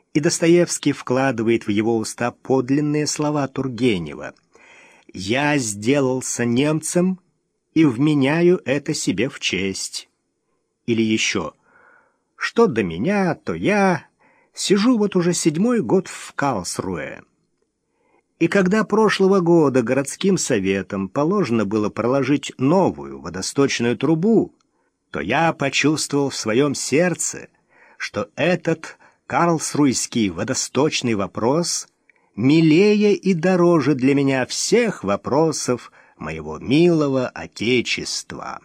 И Достоевский вкладывает в его уста подлинные слова Тургенева: «Я сделался немцем и вменяю это себе в честь». Или еще: «Что до меня, то я сижу вот уже 7-й год в Карлсруэ. И когда прошлого года городским советом положено было проложить новую водосточную трубу, то я почувствовал в своем сердце, что этот карлсруйский водосточный вопрос милее и дороже для меня всех вопросов моего милого Отечества».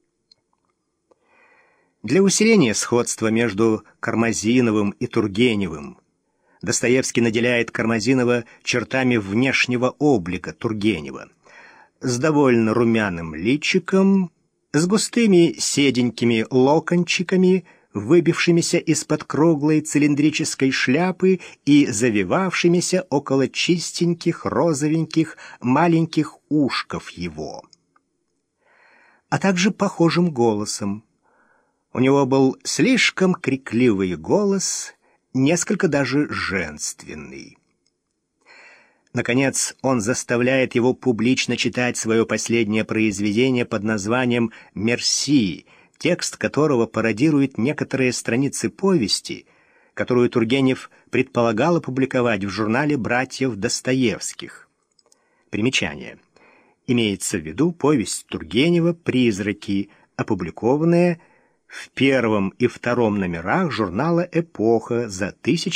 Для усиления сходства между Кармазиновым и Тургеневым Достоевский наделяет Кармазинова чертами внешнего облика Тургенева: с довольно румяным личиком, с густыми седенькими локончиками, выбившимися из-под круглой цилиндрической шляпы и завивавшимися около чистеньких розовеньких маленьких ушков его, а также похожим голосом. У него был слишком крикливый голос, несколько даже женственный. Наконец, он заставляет его публично читать свое последнее произведение под названием «Мерси», текст которого пародирует некоторые страницы повести, которую Тургенев предполагал опубликовать в журнале братьев Достоевских. Примечание. Имеется в виду повесть Тургенева «Призраки», опубликованная в 1 и 2 номерах журнала «Эпоха» за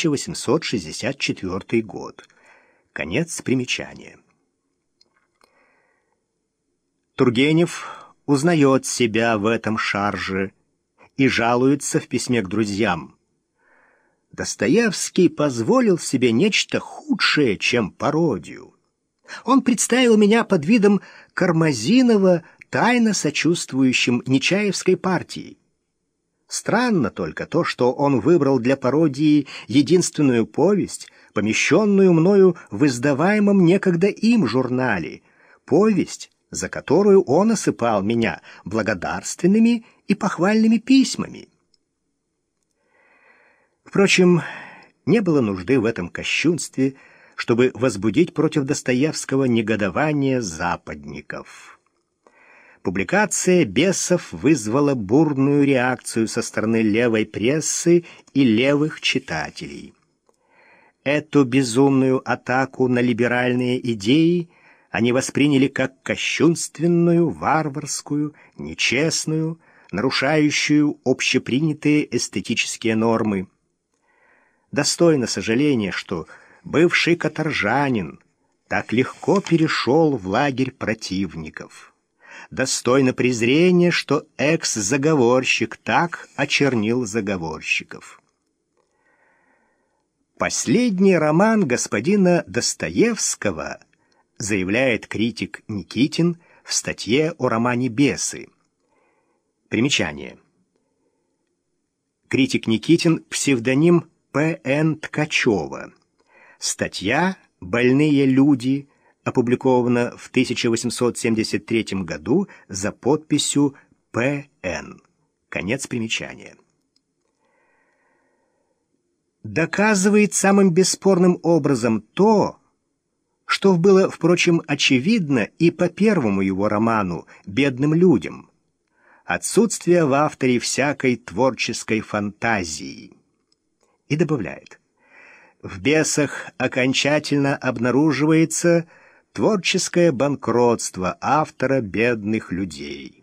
1864 год. Конец примечания. Тургенев узнает себя в этом шарже и жалуется в письме к друзьям: «Достоевский позволил себе нечто худшее, чем пародию. Он представил меня под видом Кармазинова, тайно сочувствующим Нечаевской партии. Странно только то, что он выбрал для пародии единственную повесть, помещенную мною в издаваемом некогда им журнале, повесть, за которую он осыпал меня благодарственными и похвальными письмами». Впрочем, не было нужды в этом кощунстве, чтобы возбудить против Достоевского негодование западников. Публикация «Бесов» вызвала бурную реакцию со стороны левой прессы и левых читателей. Эту безумную атаку на либеральные идеи они восприняли как кощунственную, варварскую, нечестную, нарушающую общепринятые эстетические нормы. Достойно сожаления, что бывший каторжанин так легко перешел в лагерь противников. Достойно презрения, что экс-заговорщик так очернил заговорщиков. Последний роман господина Достоевского, заявляет критик Никитин в статье о романе «Бесы». Примечание. Критик Никитин — псевдоним П.Н. Ткачева. Статья «Больные люди» опубликована в 1873 году за подписью П.Н. Конец примечания. Доказывает самым бесспорным образом то, что было, впрочем, очевидно и по первому его роману «Бедным людям» — отсутствие в авторе всякой творческой фантазии. И добавляет: в «Бесах» окончательно обнаруживается творческое банкротство автора «Бедных людей».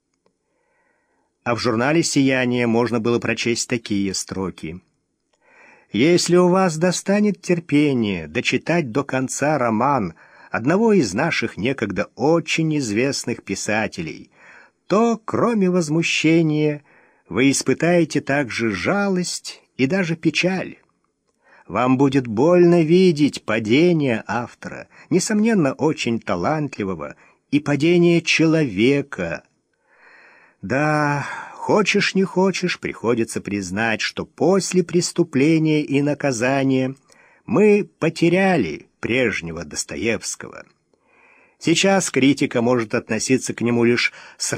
А в журнале «Сияние» можно было прочесть такие строки: «Если у вас достанет терпение дочитать до конца роман одного из наших некогда очень известных писателей, то, кроме возмущения, вы испытаете также жалость и даже печаль. Вам будет больно видеть падение автора, несомненно, очень талантливого, и падение человека. Да, хочешь не хочешь, приходится признать, что после преступления и наказания мы потеряли прежнего Достоевского. Сейчас критика может относиться к нему лишь с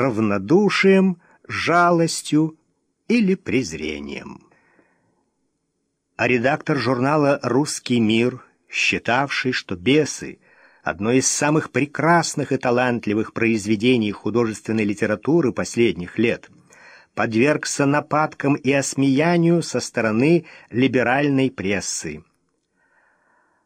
равнодушием, жалостью или презрением». А редактор журнала «Русский мир», считавший, что «Бесы» — одно из самых прекрасных и талантливых произведений художественной литературы последних лет, подвергся нападкам и осмеянию со стороны либеральной прессы.